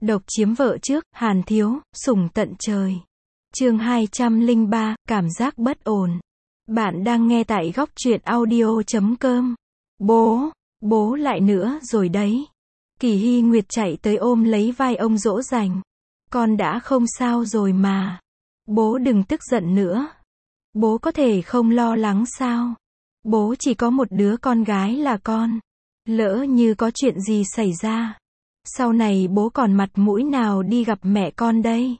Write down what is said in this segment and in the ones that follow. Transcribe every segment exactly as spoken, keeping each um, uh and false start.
Độc chiếm vợ trước, Hàn Thiếu, sủng tận trời. Chương hai trăm lẻ ba, cảm giác bất ổn. Bạn đang nghe tại góc truyện audio chấm com. Bố, bố lại nữa rồi đấy. Kỳ Hy Nguyệt chạy tới ôm lấy vai ông dỗ dành. Con đã không sao rồi mà. Bố đừng tức giận nữa. Bố có thể không lo lắng sao? Bố chỉ có một đứa con gái là con. Lỡ như có chuyện gì xảy ra, sau này bố còn mặt mũi nào đi gặp mẹ con đây?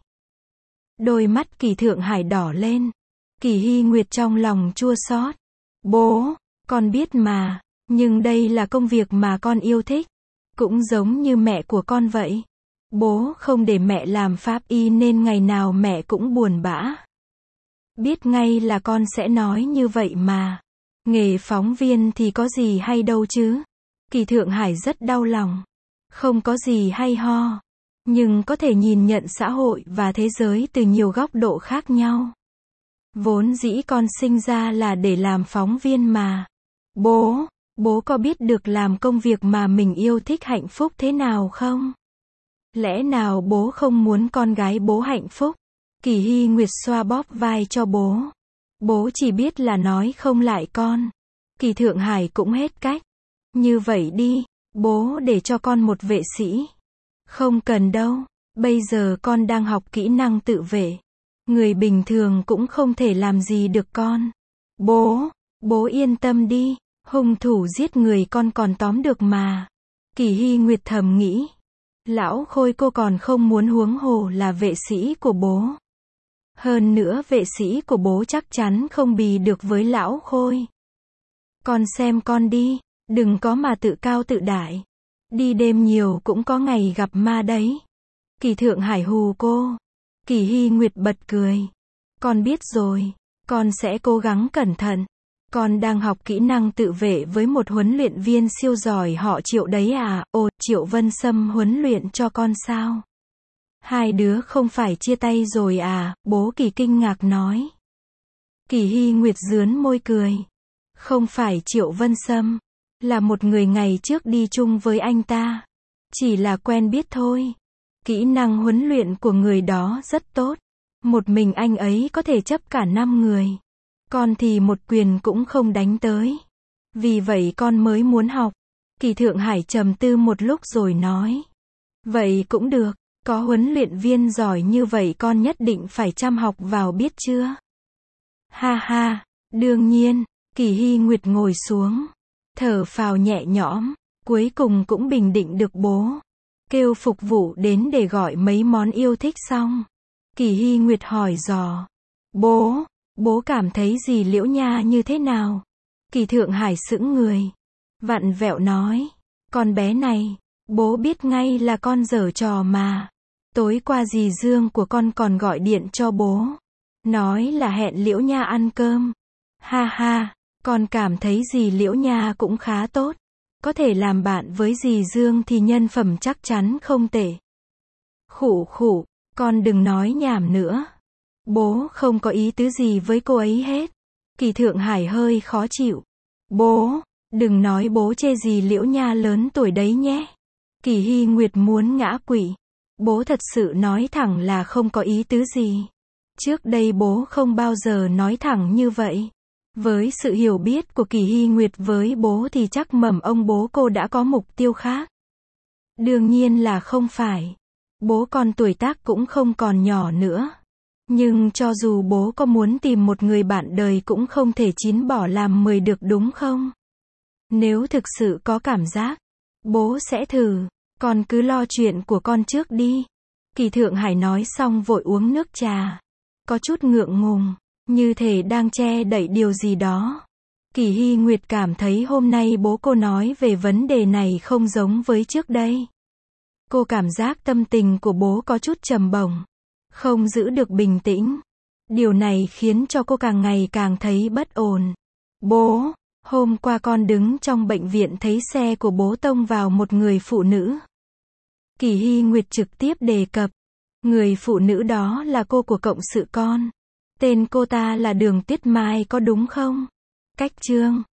Đôi mắt Kỳ Thượng Hải đỏ lên. Kỳ Hy Nguyệt trong lòng chua xót. Bố, con biết mà, nhưng đây là công việc mà con yêu thích. Cũng giống như mẹ của con vậy. Bố không để mẹ làm pháp y nên ngày nào mẹ cũng buồn bã. Biết ngay là con sẽ nói như vậy mà. Nghề phóng viên thì có gì hay đâu chứ. Kỳ Thượng Hải rất đau lòng. Không có gì hay ho. Nhưng có thể nhìn nhận xã hội và thế giới từ nhiều góc độ khác nhau. Vốn dĩ con sinh ra là để làm phóng viên mà. Bố, bố có biết được làm công việc mà mình yêu thích hạnh phúc thế nào không? Lẽ nào bố không muốn con gái bố hạnh phúc? Kỳ Hy Nguyệt xoa bóp vai cho bố. Bố chỉ biết là nói không lại con. Kỳ Thượng Hải cũng hết cách. Như vậy đi, bố để cho con một vệ sĩ. Không cần đâu, bây giờ con đang học kỹ năng tự vệ. Người bình thường cũng không thể làm gì được con. Bố, bố yên tâm đi, hung thủ giết người con còn tóm được mà. Kỳ Hy Nguyệt thầm nghĩ. Lão Khôi cô còn không muốn huống hồ là vệ sĩ của bố. Hơn nữa vệ sĩ của bố chắc chắn không bì được với Lão Khôi. Con xem con đi, đừng có mà tự cao tự đại. Đi đêm nhiều cũng có ngày gặp ma đấy. Kỳ Thượng Hải hù cô. Kỳ Hy Nguyệt bật cười. Con biết rồi, con sẽ cố gắng cẩn thận. Con đang học kỹ năng tự vệ với một huấn luyện viên siêu giỏi họ Triệu đấy à? Ồ, Triệu Vân Sâm huấn luyện cho con sao? Hai đứa không phải chia tay rồi à? Bố Kỳ kinh ngạc nói. Kỳ Hy Nguyệt rướn môi cười. Không phải Triệu Vân Sâm, là một người ngày trước đi chung với anh ta. Chỉ là quen biết thôi. Kỹ năng huấn luyện của người đó rất tốt. Một mình anh ấy có thể chấp cả năm người. Con thì một quyền cũng không đánh tới. Vì vậy con mới muốn học. Kỳ Thượng Hải trầm tư một lúc rồi nói. Vậy cũng được, có huấn luyện viên giỏi như vậy con nhất định phải chăm học vào biết chưa? Ha ha, đương nhiên. Kỳ Hy Nguyệt ngồi xuống, thở phào nhẹ nhõm, cuối cùng cũng bình định được bố. Kêu phục vụ đến để gọi mấy món yêu thích xong. Kỳ Hy Nguyệt hỏi dò. Bố, bố cảm thấy dì Liễu Nha như thế nào? Kỳ Thượng Hải sững người. Vặn vẹo nói. Con bé này, bố biết ngay là con giở trò mà. Tối qua dì Dương của con còn gọi điện cho bố. Nói là hẹn Liễu Nha ăn cơm. Ha ha, con cảm thấy dì Liễu Nha cũng khá tốt. Có thể làm bạn với dì Dương thì nhân phẩm chắc chắn không tệ. Khụ khụ, con đừng nói nhảm nữa. Bố không có ý tứ gì với cô ấy hết. Kỳ Thượng Hải hơi khó chịu. Bố, đừng nói bố chê dì Liễu Nha lớn tuổi đấy nhé. Kỳ Hy Nguyệt muốn ngã quỵ. Bố thật sự nói thẳng là không có ý tứ gì. Trước đây bố không bao giờ nói thẳng như vậy. Với sự hiểu biết của Kỳ Hy Nguyệt với bố thì chắc mầm ông bố cô đã có mục tiêu khác. Đương nhiên là không phải. Bố con tuổi tác cũng không còn nhỏ nữa. Nhưng cho dù bố có muốn tìm một người bạn đời cũng không thể chín bỏ làm mười được đúng không? Nếu thực sự có cảm giác, bố sẽ thử. Con cứ lo chuyện của con trước đi. Kỳ Thượng Hải nói xong vội uống nước trà. Có chút ngượng ngùng. Như thể đang che đậy điều gì đó. Kỳ Hy Nguyệt cảm thấy hôm nay bố cô nói về vấn đề này không giống với trước đây. Cô cảm giác tâm tình của bố có chút trầm bổng. Không giữ được bình tĩnh. Điều này khiến cho cô càng ngày càng thấy bất ổn. Bố, hôm qua con đứng trong bệnh viện thấy xe của bố tông vào một người phụ nữ. Kỳ Hy Nguyệt trực tiếp đề cập. Người phụ nữ đó là cô của cộng sự con. Tên cô ta là Đường Tuyết Mai có đúng không? Cách chương